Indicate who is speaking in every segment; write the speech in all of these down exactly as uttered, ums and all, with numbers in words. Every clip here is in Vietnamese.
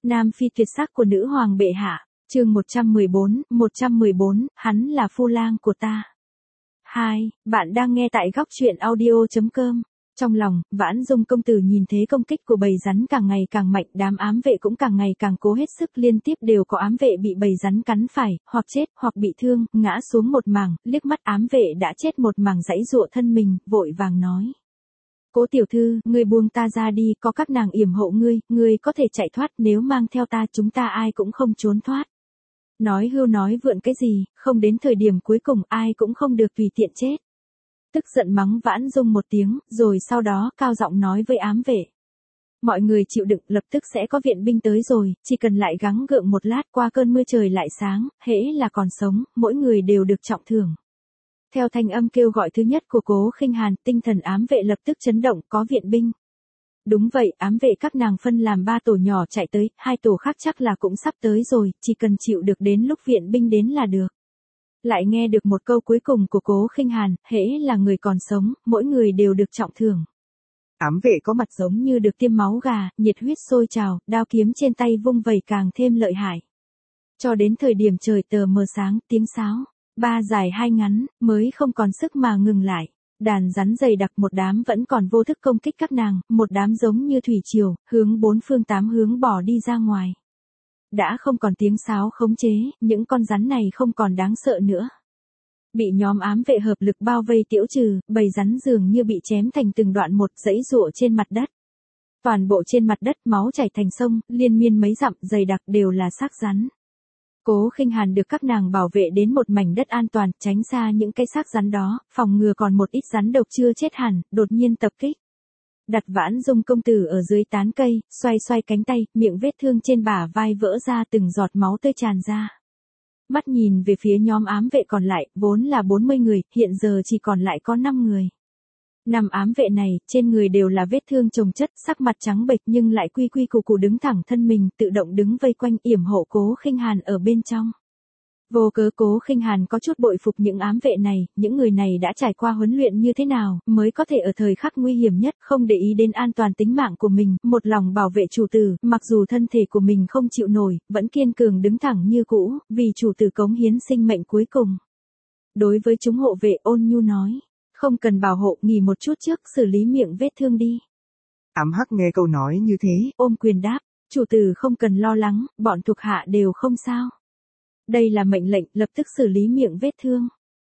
Speaker 1: Nam phi tuyệt sắc của nữ hoàng bệ hạ, chương một trăm mười bốn, một trăm mười bốn, hắn là phu lang của ta. hai. Bạn đang nghe tại góc truyện audio chấm com. Trong lòng, Vãn Dung công tử nhìn thế công kích của bầy rắn càng ngày càng mạnh, đám ám vệ cũng càng ngày càng cố hết sức, liên tiếp đều có ám vệ bị bầy rắn cắn phải, hoặc chết, hoặc bị thương, ngã xuống một mảng, liếc mắt ám vệ đã chết một mảng giãy giụa thân mình, vội vàng nói. Cố tiểu thư, ngươi buông ta ra đi, có các nàng yểm hộ ngươi, ngươi có thể chạy thoát, nếu mang theo ta chúng ta ai cũng không trốn thoát. Nói hưu nói vượn cái gì, không đến thời điểm cuối cùng ai cũng không được tùy tiện chết. Tức giận mắng Vãn Dung một tiếng, rồi sau đó cao giọng nói với ám vệ. Mọi người chịu đựng, lập tức sẽ có viện binh tới rồi, chỉ cần lại gắng gượng một lát qua cơn mưa trời lại sáng, hễ là còn sống, mỗi người đều được trọng thưởng. Theo thanh âm kêu gọi thứ nhất của Cố Khinh Hàn, tinh thần ám vệ lập tức chấn động, có viện binh. Đúng vậy, ám vệ các nàng phân làm ba tổ nhỏ chạy tới, hai tổ khác chắc là cũng sắp tới rồi, chỉ cần chịu được đến lúc viện binh đến là được. Lại nghe được một câu cuối cùng của Cố Khinh Hàn, hễ là người còn sống, mỗi người đều được trọng thưởng. Ám vệ có mặt giống như được tiêm máu gà, nhiệt huyết sôi trào, đao kiếm trên tay vung vẩy càng thêm lợi hại. Cho đến thời điểm trời tờ mờ sáng, tiếng sáo, ba dài hai ngắn, mới không còn sức mà ngừng lại. Đàn rắn dày đặc, một đám vẫn còn vô thức công kích các nàng, một đám giống như thủy triều, hướng bốn phương tám hướng bỏ đi ra ngoài. Đã không còn tiếng sáo khống chế, những con rắn này không còn đáng sợ nữa. Bị nhóm ám vệ hợp lực bao vây tiễu trừ, bầy rắn dường như bị chém thành từng đoạn một, dãy giụa trên mặt đất. Toàn bộ trên mặt đất máu chảy thành sông, liên miên mấy dặm, dày đặc đều là xác rắn. Cố Khinh Hàn được các nàng bảo vệ đến một mảnh đất an toàn, tránh xa những cái xác rắn đó, phòng ngừa còn một ít rắn độc chưa chết hẳn, đột nhiên tập kích. Đặt Vãn Dung công tử ở dưới tán cây, xoay xoay cánh tay, miệng vết thương trên bả vai vỡ ra, từng giọt máu tươi tràn ra. Mắt nhìn về phía nhóm ám vệ còn lại, vốn là bốn mươi người, hiện giờ chỉ còn lại có năm người. Năm ám vệ này, trên người đều là vết thương chồng chất, sắc mặt trắng bệch nhưng lại quy quy củ củ đứng thẳng thân mình, tự động đứng vây quanh yểm hộ Cố Khinh Hàn ở bên trong. Vô cớ Cố Khinh Hàn có chút bội phục những ám vệ này, những người này đã trải qua huấn luyện như thế nào, mới có thể ở thời khắc nguy hiểm nhất, không để ý đến an toàn tính mạng của mình, một lòng bảo vệ chủ tử, mặc dù thân thể của mình không chịu nổi, vẫn kiên cường đứng thẳng như cũ, vì chủ tử cống hiến sinh mệnh cuối cùng. Đối với chúng hộ vệ, Ôn Nhu nói. Không cần bảo hộ, nghỉ một chút trước, xử lý miệng vết thương đi.
Speaker 2: Ám Hắc nghe câu nói như thế,
Speaker 1: ôm quyền đáp, chủ tử không cần lo lắng, bọn thuộc hạ đều không sao. Đây là mệnh lệnh, lập tức xử lý miệng vết thương.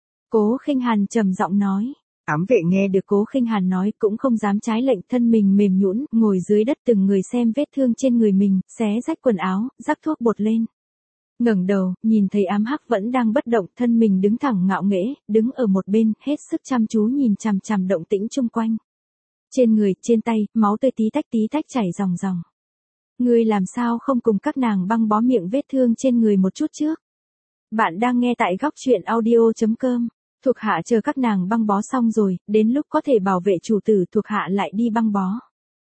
Speaker 1: Cố Khinh Hàn trầm giọng nói. Ám vệ nghe được Cố Khinh Hàn nói cũng không dám trái lệnh, thân mình mềm nhũn, ngồi dưới đất từng người xem vết thương trên người mình, xé rách quần áo, rắc thuốc bột lên. Ngẩng đầu, nhìn thấy Ám Hắc vẫn đang bất động, thân mình đứng thẳng ngạo nghễ, đứng ở một bên, hết sức chăm chú nhìn chằm chằm động tĩnh chung quanh. Trên người, trên tay, máu tươi tí tách tí tách chảy ròng ròng. Ngươi làm sao không cùng các nàng băng bó miệng vết thương trên người một chút trước? Bạn đang nghe tại góc truyện audio chấm com. Thuộc hạ chờ các nàng băng bó xong rồi, đến lúc có thể bảo vệ chủ tử, thuộc hạ lại đi băng bó.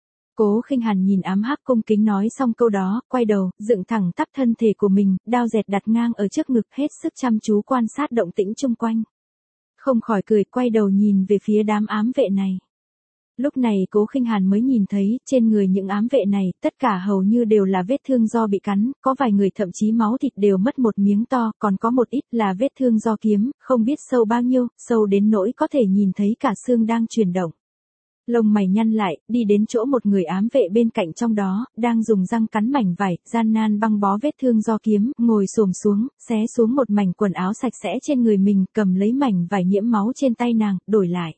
Speaker 1: Cố Khinh Hàn nhìn Ám Hắc cung kính nói xong câu đó, quay đầu, dựng thẳng tắp thân thể của mình, đao dẹt đặt ngang ở trước ngực, hết sức chăm chú quan sát động tĩnh chung quanh. Không khỏi cười, quay đầu nhìn về phía đám ám vệ này. Lúc này Cố Khinh Hàn mới nhìn thấy, trên người những ám vệ này, tất cả hầu như đều là vết thương do bị cắn, có vài người thậm chí máu thịt đều mất một miếng to, còn có một ít là vết thương do kiếm, không biết sâu bao nhiêu, sâu đến nỗi có thể nhìn thấy cả xương đang chuyển động. Lông mày nhăn lại, đi đến chỗ một người ám vệ bên cạnh trong đó, đang dùng răng cắn mảnh vải, gian nan băng bó vết thương do kiếm, ngồi xổm xuống, xé xuống một mảnh quần áo sạch sẽ trên người mình, cầm lấy mảnh vải nhiễm máu trên tay nàng, đổi lại.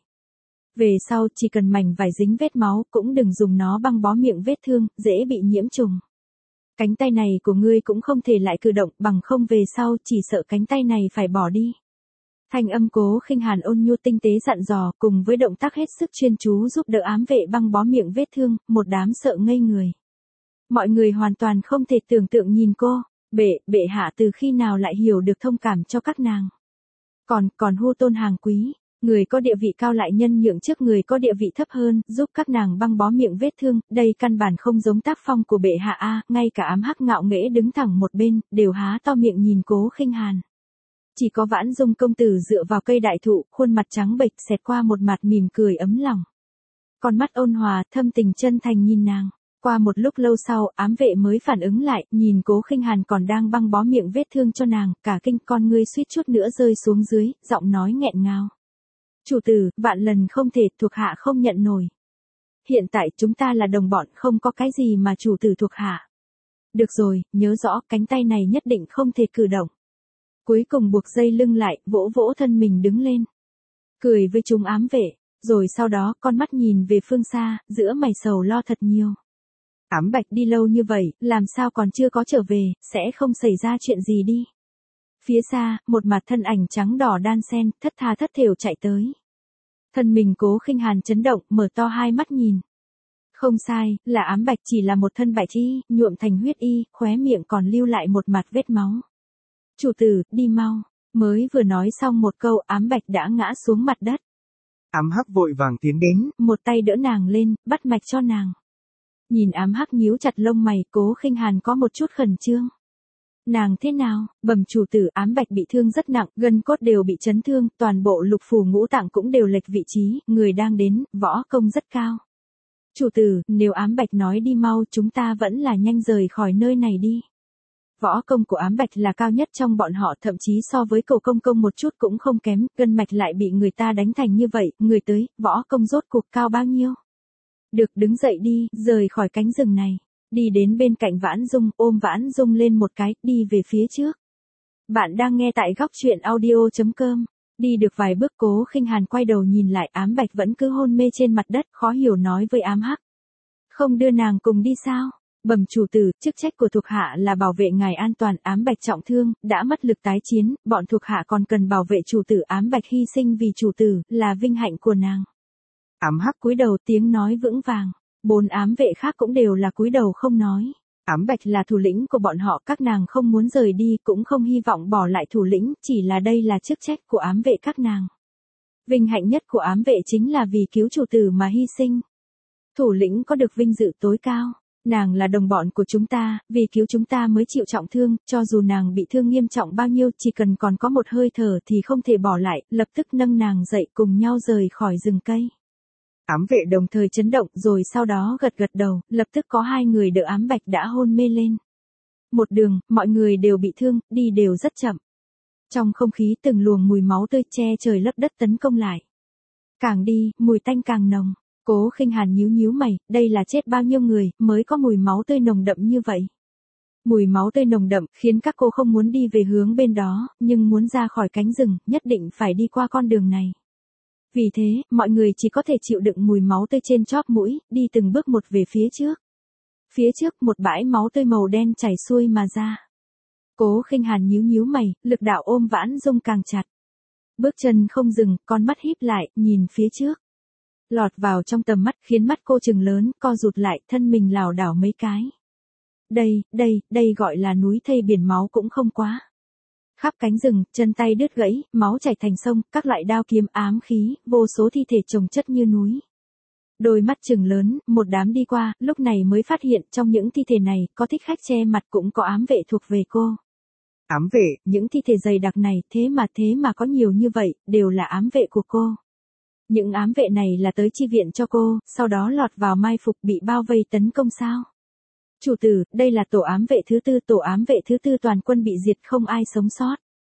Speaker 1: Về sau, chỉ cần mảnh vải dính vết máu, cũng đừng dùng nó băng bó miệng vết thương, dễ bị nhiễm trùng. Cánh tay này của ngươi cũng không thể lại cử động, bằng không về sau, chỉ sợ cánh tay này phải bỏ đi. Thanh âm Cố Khinh Hàn ôn nhu tinh tế dặn dò, cùng với động tác hết sức chuyên chú giúp đỡ ám vệ băng bó miệng vết thương, một đám sợ ngây người. Mọi người hoàn toàn không thể tưởng tượng nhìn cô, bệ, bệ hạ từ khi nào lại hiểu được thông cảm cho các nàng. Còn, còn hô tôn hàng quý, người có địa vị cao lại nhân nhượng trước người có địa vị thấp hơn, giúp các nàng băng bó miệng vết thương, đây căn bản không giống tác phong của bệ hạ a, ngay cả Ám Hắc ngạo nghễ đứng thẳng một bên, đều há to miệng nhìn Cố Khinh Hàn. Chỉ có Vãn Dung công tử dựa vào cây đại thụ, khuôn mặt trắng bệch xẹt qua một mặt mỉm cười ấm lòng. Con mắt ôn hòa, thâm tình chân thành nhìn nàng. Qua một lúc lâu sau, ám vệ mới phản ứng lại, nhìn Cố Khinh Hàn còn đang băng bó miệng vết thương cho nàng, cả kinh con ngươi suýt chút nữa rơi xuống dưới, giọng nói nghẹn ngào. Chủ tử, vạn lần không thể, thuộc hạ không nhận nổi. Hiện tại chúng ta là đồng bọn, không có cái gì mà chủ tử thuộc hạ. Được rồi, nhớ rõ, cánh tay này nhất định không thể cử động. Cuối cùng buộc dây lưng lại, vỗ vỗ thân mình đứng lên. Cười với chúng ám vệ, rồi sau đó con mắt nhìn về phương xa, giữa mày sầu lo thật nhiều. Ám Bạch đi lâu như vậy, làm sao còn chưa có trở về, sẽ không xảy ra chuyện gì đi. Phía xa, một mặt thân ảnh trắng đỏ đan sen, thất tha thất thểu chạy tới. Thân mình Cố Khinh Hàn chấn động, mở to hai mắt nhìn. Không sai, là ám bạch, chỉ là một thân bạch y, nhuộm thành huyết y, khóe miệng còn lưu lại một mặt vết máu. Chủ tử, đi mau. Mới vừa nói xong một câu, ám bạch đã ngã xuống mặt đất.
Speaker 2: Ám hắc vội vàng tiến đến.
Speaker 1: Một tay đỡ nàng lên, bắt mạch cho nàng. Nhìn ám hắc nhíu chặt lông mày, Cố Khinh Hàn có một chút khẩn trương. Nàng thế nào? Bẩm chủ tử, ám bạch bị thương rất nặng, gân cốt đều bị chấn thương, toàn bộ lục phủ ngũ tạng cũng đều lệch vị trí, người đang đến, võ công rất cao. Chủ tử, nếu ám bạch nói đi mau, chúng ta vẫn là nhanh rời khỏi nơi này đi. Võ công của ám bạch là cao nhất trong bọn họ, thậm chí so với Cổ công công một chút cũng không kém, gân mạch lại bị người ta đánh thành như vậy, người tới, võ công rốt cuộc cao bao nhiêu? Được, đứng dậy đi, rời khỏi cánh rừng này. Đi đến bên cạnh Vãn Dung, ôm Vãn Dung lên một cái, đi về phía trước. Bạn đang nghe tại góc truyện audio chấm com. Đi được vài bước, Cố Khinh Hàn quay đầu nhìn lại, ám bạch vẫn cứ hôn mê trên mặt đất, khó hiểu nói với ám hắc. Không đưa nàng cùng đi sao? Bẩm chủ tử, chức trách của thuộc hạ là bảo vệ ngài an toàn, ám bạch trọng thương, đã mất lực tái chiến, bọn thuộc hạ còn cần bảo vệ chủ tử, ám bạch hy sinh vì chủ tử, là vinh hạnh của nàng. Ám hắc cúi đầu, tiếng nói vững vàng. Bốn ám vệ khác cũng đều là cúi đầu không nói. Ám bạch là thủ lĩnh của bọn họ, các nàng không muốn rời đi, cũng không hy vọng bỏ lại thủ lĩnh, chỉ là đây là chức trách của ám vệ các nàng. Vinh hạnh nhất của ám vệ chính là vì cứu chủ tử mà hy sinh. Thủ lĩnh có được vinh dự tối cao. Nàng là đồng bọn của chúng ta, vì cứu chúng ta mới chịu trọng thương, cho dù nàng bị thương nghiêm trọng bao nhiêu, chỉ cần còn có một hơi thở thì không thể bỏ lại, lập tức nâng nàng dậy cùng nhau rời khỏi rừng cây. Ám vệ đồng thời chấn động, rồi sau đó gật gật đầu, lập tức có hai người đỡ ám bạch đã hôn mê lên. Một đường, mọi người đều bị thương, đi đều rất chậm. Trong không khí từng luồng mùi máu tươi che trời lấp đất tấn công lại. Càng đi, mùi tanh càng nồng. Cố Khinh Hàn nhíu nhíu mày, đây là chết bao nhiêu người, mới có mùi máu tươi nồng đậm như vậy. Mùi máu tươi nồng đậm, khiến các cô không muốn đi về hướng bên đó, nhưng muốn ra khỏi cánh rừng, nhất định phải đi qua con đường này. Vì thế, mọi người chỉ có thể chịu đựng mùi máu tươi trên chóp mũi, đi từng bước một về phía trước. Phía trước, một bãi máu tươi màu đen chảy xuôi mà ra. Cố Khinh Hàn nhíu nhíu mày, lực đạo ôm Vãn Dung càng chặt. Bước chân không dừng, con mắt híp lại, nhìn phía trước. Lọt vào trong tầm mắt, khiến mắt cô trừng lớn, co rụt lại, thân mình lảo đảo mấy cái. Đây, đây, đây gọi là núi thây biển máu cũng không quá. Khắp cánh rừng, chân tay đứt gãy, máu chảy thành sông, các loại đao kiếm ám khí, vô số thi thể chồng chất như núi. Đôi mắt trừng lớn, một đám đi qua, lúc này mới phát hiện trong những thi thể này, có thích khách che mặt cũng có ám vệ thuộc về cô. Ám vệ, những thi thể dày đặc này, thế mà thế mà có nhiều như vậy, đều là ám vệ của cô. Những ám vệ này là tới chi viện cho cô, sau đó lọt vào mai phục bị bao vây tấn công sao? Chủ tử, đây là tổ ám vệ thứ tư, tổ ám vệ thứ tư toàn quân bị diệt không ai sống sót.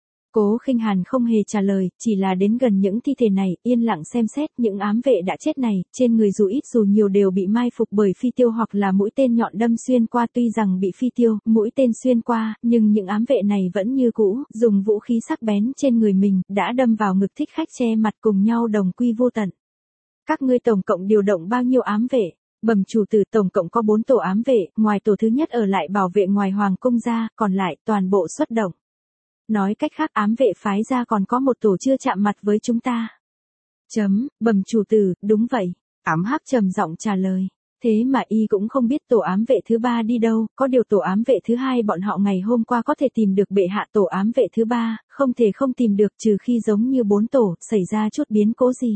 Speaker 1: Cố Khinh Hàn không hề trả lời, chỉ là đến gần những thi thể này, yên lặng xem xét những ám vệ đã chết này, trên người dù ít dù nhiều đều bị mai phục bởi phi tiêu hoặc là mũi tên nhọn đâm xuyên qua, tuy rằng bị phi tiêu, mũi tên xuyên qua, nhưng những ám vệ này vẫn như cũ, dùng vũ khí sắc bén trên người mình, đã đâm vào ngực thích khách che mặt cùng nhau đồng quy vô tận. Các ngươi tổng cộng điều động bao nhiêu ám vệ? Bẩm chủ tử, tổng cộng có bốn tổ ám vệ, ngoài tổ thứ nhất ở lại bảo vệ ngoài hoàng cung ra, còn lại toàn bộ xuất động. Nói cách khác, ám vệ phái ra còn có một tổ chưa chạm mặt với chúng ta. Chấm, bẩm chủ tử, đúng vậy. Ám hắc trầm giọng trả lời. Thế mà y cũng không biết tổ ám vệ thứ ba đi đâu, có điều tổ ám vệ thứ hai bọn họ ngày hôm qua có thể tìm được bệ hạ, tổ ám vệ thứ ba, không thể không tìm được trừ khi giống như bốn tổ, xảy ra chút biến cố gì.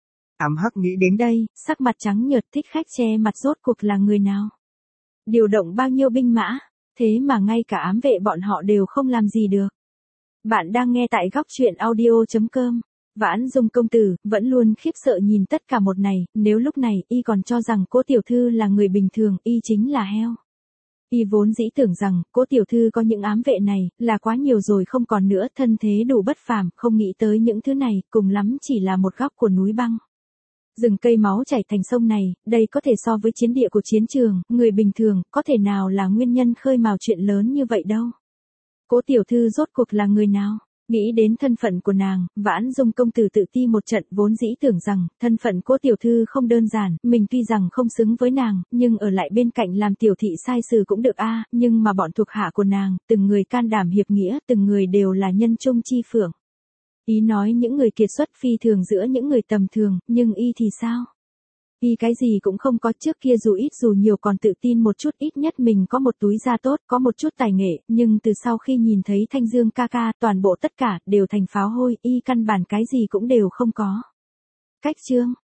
Speaker 1: Ám hắc nghĩ đến đây, sắc mặt trắng nhợt, thích khách che mặt rốt cuộc là người nào? Điều động bao nhiêu binh mã, thế mà ngay cả ám vệ bọn họ đều không làm gì được. Bạn đang nghe tại góc truyện audio chấm com. Vãn Dung công tử, vẫn luôn khiếp sợ nhìn tất cả một này, nếu lúc này, y còn cho rằng cố tiểu thư là người bình thường, y chính là heo. Y vốn dĩ tưởng rằng, cố tiểu thư có những ám vệ này, là quá nhiều rồi không còn nữa, thân thế đủ bất phàm, không nghĩ tới những thứ này, cùng lắm chỉ là một góc của núi băng. Rừng cây máu chảy thành sông này, đây có thể so với chiến địa của chiến trường, người bình thường, có thể nào là nguyên nhân khơi mào chuyện lớn như vậy đâu. Cố tiểu thư rốt cuộc là người nào? Nghĩ đến thân phận của nàng, Vãn Dung công tử tự ti một trận, vốn dĩ tưởng rằng, thân phận cố tiểu thư không đơn giản, mình tuy rằng không xứng với nàng, nhưng ở lại bên cạnh làm tiểu thị sai sự cũng được a, nhưng mà bọn thuộc hạ của nàng, từng người can đảm hiệp nghĩa, từng người đều là nhân trung chi phượng. Ý nói những người kiệt xuất phi thường giữa những người tầm thường, nhưng y thì sao? Y cái gì cũng không có, trước kia dù ít dù nhiều còn tự tin một chút, ít nhất mình có một túi da tốt, có một chút tài nghệ, nhưng từ sau khi nhìn thấy Thanh Dương ca ca, toàn bộ tất cả, đều thành pháo hôi, y căn bản cái gì cũng đều không có. Cách chương